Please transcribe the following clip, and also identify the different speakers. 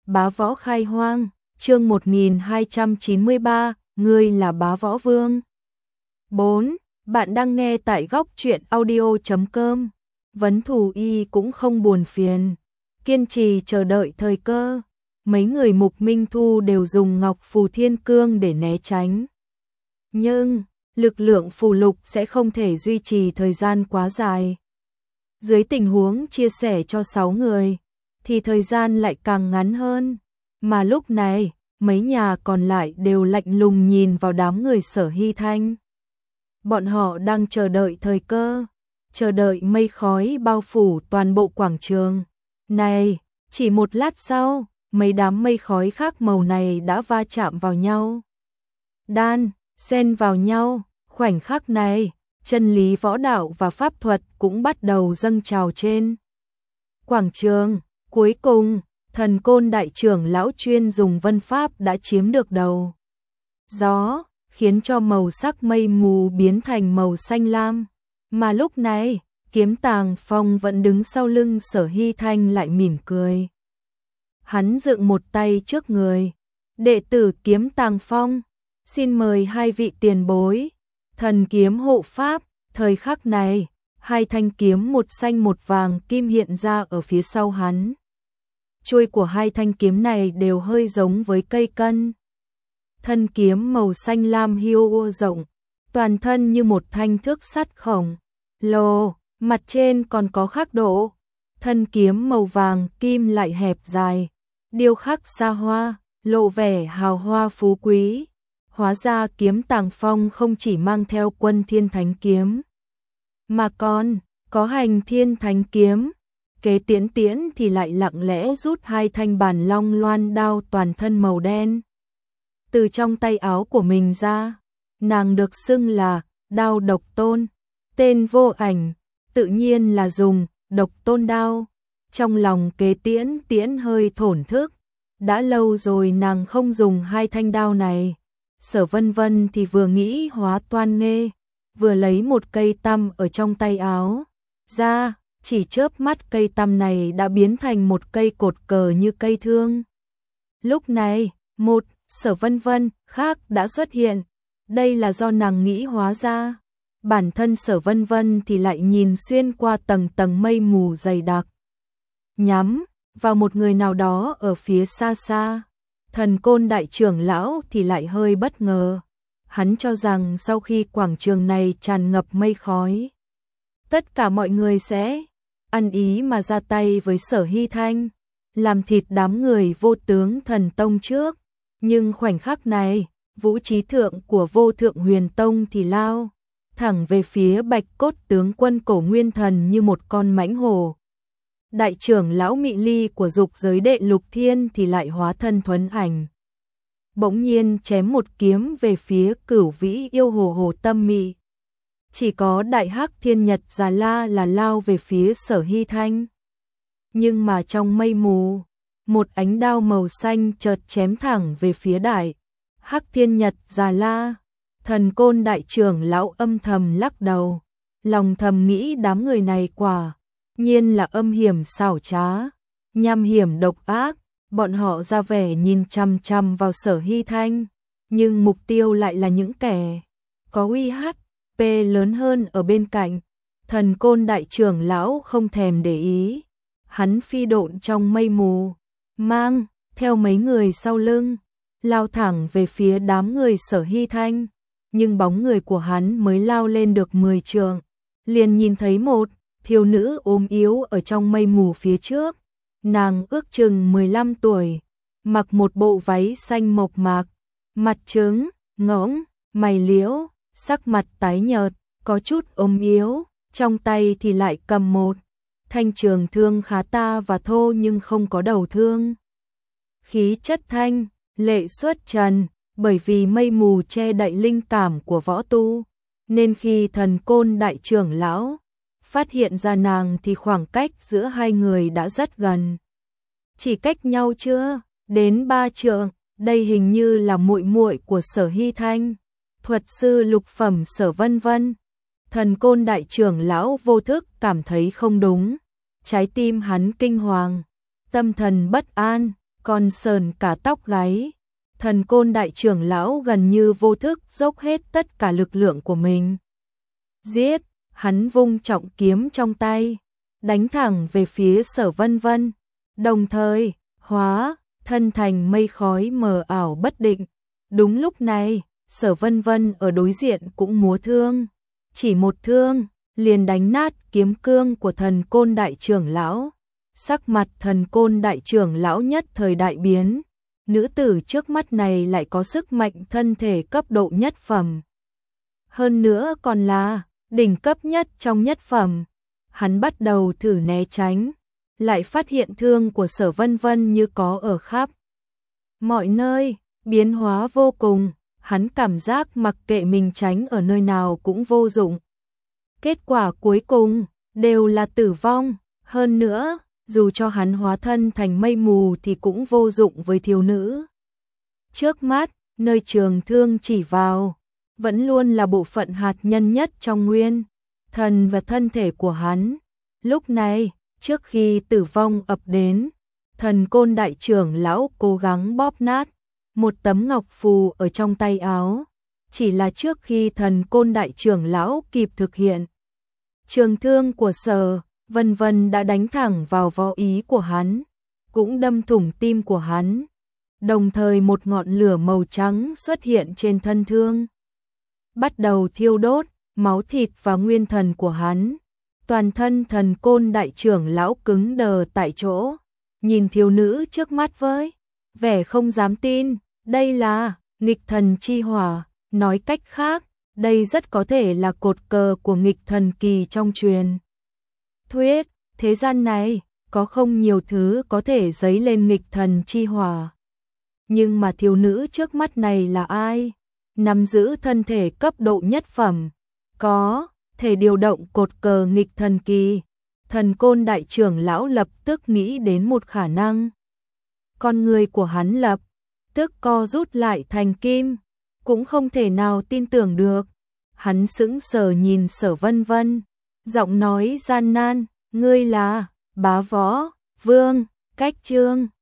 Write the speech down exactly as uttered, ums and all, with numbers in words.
Speaker 1: Bá Võ Khai Hoang, chương một nghìn hai trăm chín mươi ba, ngươi là Bá Võ Vương. bốn. Bạn đang nghe tại góc truyện audio chấm com. Vấn Thù Y cũng không buồn phiền, kiên trì chờ đợi thời cơ. Mấy người Mục Minh Thu đều dùng Ngọc Phù Thiên Cương để né tránh. Nhưng, lực lượng phù lục sẽ không thể duy trì thời gian quá dài. Dưới tình huống chia sẻ cho sáu người, thì thời gian lại càng ngắn hơn. Mà lúc này, mấy nhà còn lại đều lạnh lùng nhìn vào đám người Sở Hy Thanh. Bọn họ đang chờ đợi thời cơ, chờ đợi mây khói bao phủ toàn bộ quảng trường. Này, chỉ một lát sau, mấy đám mây khói khác màu này đã va chạm vào nhau. Đan, xen vào nhau, khoảnh khắc này, chân lý võ đạo và pháp thuật cũng bắt đầu dâng trào trên quảng trường. Cuối cùng, Thần Côn đại trưởng lão chuyên dùng vân pháp đã chiếm được đầu gió, khiến cho màu sắc mây mù biến thành màu xanh lam. Mà lúc này, Kiếm Tàng Phong vẫn đứng sau lưng Sở Hy Thanh lại mỉm cười. Hắn dựng một tay trước người. Đệ tử Kiếm Tàng Phong, xin mời hai vị tiền bối, thần kiếm hộ pháp. Thời khắc này, hai thanh kiếm một xanh một vàng kim hiện ra ở phía sau hắn. Chuôi của hai thanh kiếm này đều hơi giống với cây cân. Thân kiếm màu xanh lam hiu rộng, toàn thân như một thanh thước sắt khổng lồ, mặt trên còn có khắc độ. Thân kiếm màu vàng kim lại hẹp dài, điêu khắc xa hoa, lộ vẻ hào hoa phú quý. Hóa ra Kiếm Tàng Phong không chỉ mang theo Quân Thiên Thánh kiếm, mà còn có Hành Thiên Thánh kiếm. Kế Tiễn Tiễn thì lại lặng lẽ rút hai thanh bản long loan đao toàn thân màu đen từ trong tay áo của mình ra. Nàng được xưng là Đao Độc Tôn, tên vô ảnh, tự nhiên là dùng Độc Tôn đao. Trong lòng Kế Tiễn Tiễn hơi thổn thức, đã lâu rồi nàng không dùng hai thanh đao này. Sở Vân Vân thì vừa nghĩ hóa toan nghê, vừa lấy một cây tăm ở trong tay áo ra, chỉ chớp mắt cây tăm này đã biến thành một cây cột cờ như cây thương. Lúc này, một Sở Vân Vân khác đã xuất hiện. Đây là do nàng nghĩ hóa ra. Bản thân Sở Vân Vân thì lại nhìn xuyên qua tầng tầng mây mù dày đặc, nhắm vào một người nào đó ở phía xa xa. Thần Côn đại trưởng lão thì lại hơi bất ngờ. Hắn cho rằng sau khi quảng trường này tràn ngập mây khói, tất cả mọi người sẽ ăn ý mà ra tay với Sở Hy Thanh, làm thịt đám người Vô Tướng Thần Tông trước. Nhưng khoảnh khắc này, vũ trí thượng của Vô Thượng Huyền Tông thì lao thẳng về phía Bạch Cốt tướng quân Cổ Nguyên Thần như một con mãnh hổ. Đại trưởng lão Mị Ly của Dục Giới Đệ Lục Thiên thì lại hóa thân thuấn ảnh, bỗng nhiên chém một kiếm về phía Cửu Vĩ yêu hồ Hồ Tâm Mị. Chỉ có Đại Hắc Thiên Nhật Già La là lao về phía Sở Hy Thanh. Nhưng mà trong mây mù, một ánh đao màu xanh chợt chém thẳng về phía Đại Hắc Thiên Nhật Già La. Thần Côn đại trưởng lão âm thầm lắc đầu, lòng thầm nghĩ đám người này quả nhiên là âm hiểm xảo trá, nham hiểm độc ác. Bọn họ ra vẻ nhìn chằm chằm vào Sở Hy Thanh, nhưng mục tiêu lại là những kẻ có uy hiếp lớn hơn ở bên cạnh. Thần Côn đại trưởng lão không thèm để ý, hắn phi độn trong mây mù, mang theo mấy người sau lưng, lao thẳng về phía đám người Sở Hy Thanh. Nhưng bóng người của hắn mới lao lên được mười trượng, liền nhìn thấy một thiếu nữ ốm yếu ở trong mây mù phía trước. Nàng ước chừng mười lăm tuổi, mặc một bộ váy xanh mộc mạc, mặt trứng, ngỗng, mày liễu, sắc mặt tái nhợt, có chút ốm yếu, trong tay thì lại cầm một thanh trường thương khá ta và thô nhưng không có đầu thương. Khí chất thanh lệ xuất trần, bởi vì mây mù che đậy linh cảm của võ tu, nên khi Thần Côn đại trưởng lão phát hiện ra nàng thì khoảng cách giữa hai người đã rất gần. Chỉ cách nhau chưa đến ba trượng. Đây hình như là muội muội của Sở Hy Thanh, thuật sư lục phẩm Sở Vân Vân. Thần Côn đại trưởng lão vô thức cảm thấy không đúng, trái tim hắn kinh hoàng, tâm thần bất an, còn sờn cả tóc gáy. Thần Côn đại trưởng lão gần như vô thức dốc hết tất cả lực lượng của mình. Giết, hắn vung trọng kiếm trong tay, đánh thẳng về phía Sở Vân Vân, đồng thời hóa thân thành mây khói mờ ảo bất định. Đúng lúc này, Sở Vân Vân ở đối diện cũng múa thương, chỉ một thương liền đánh nát kiếm cương của Thần Côn đại trưởng lão. Sắc mặt Thần Côn đại trưởng lão nhất thời đại biến, nữ tử trước mắt này lại có sức mạnh thân thể cấp độ nhất phẩm. Hơn nữa còn là đỉnh cấp nhất trong nhất phẩm. Hắn bắt đầu thử né tránh, lại phát hiện thương của Sở Vân Vân như có ở khắp mọi nơi, biến hóa vô cùng. Hắn cảm giác mặc kệ mình tránh ở nơi nào cũng vô dụng. Kết quả cuối cùng đều là tử vong. Hơn nữa, dù cho hắn hóa thân thành mây mù thì cũng vô dụng với thiếu nữ. Trước mắt, nơi trường thương chỉ vào, vẫn luôn là bộ phận hạt nhân nhất trong nguyên thần và thân thể của hắn. Lúc này, trước khi tử vong ập đến, Thần Côn đại trưởng lão cố gắng bóp nát một tấm ngọc phù ở trong tay áo. Chỉ là trước khi Thần Côn đại trưởng lão kịp thực hiện, trường thương của Sở Vân Vân đã đánh thẳng vào võ ý của hắn, cũng đâm thủng tim của hắn. Đồng thời một ngọn lửa màu trắng xuất hiện trên thân thương, bắt đầu thiêu đốt máu thịt và nguyên thần của hắn. Toàn thân Thần Côn đại trưởng lão cứng đờ tại chỗ, nhìn thiếu nữ trước mắt với vẻ không dám tin. Đây là nghịch thần chi hỏa, nói cách khác, đây rất có thể là cột cờ của nghịch thần kỳ trong truyền thuyết. Thế gian này có không nhiều thứ có thể dấy lên nghịch thần chi hỏa. Nhưng mà thiếu nữ trước mắt này là ai? Nắm giữ thân thể cấp độ nhất phẩm, có thể điều động cột cờ nghịch thần kỳ. Thần Côn đại trưởng lão lập tức nghĩ đến một khả năng. Con người của hắn lập tức co rút lại thành kim, cũng không thể nào tin tưởng được. Hắn sững sờ nhìn Sở Vân Vân, giọng nói gian nan, ngươi là Bá Võ Vương Cách Trương.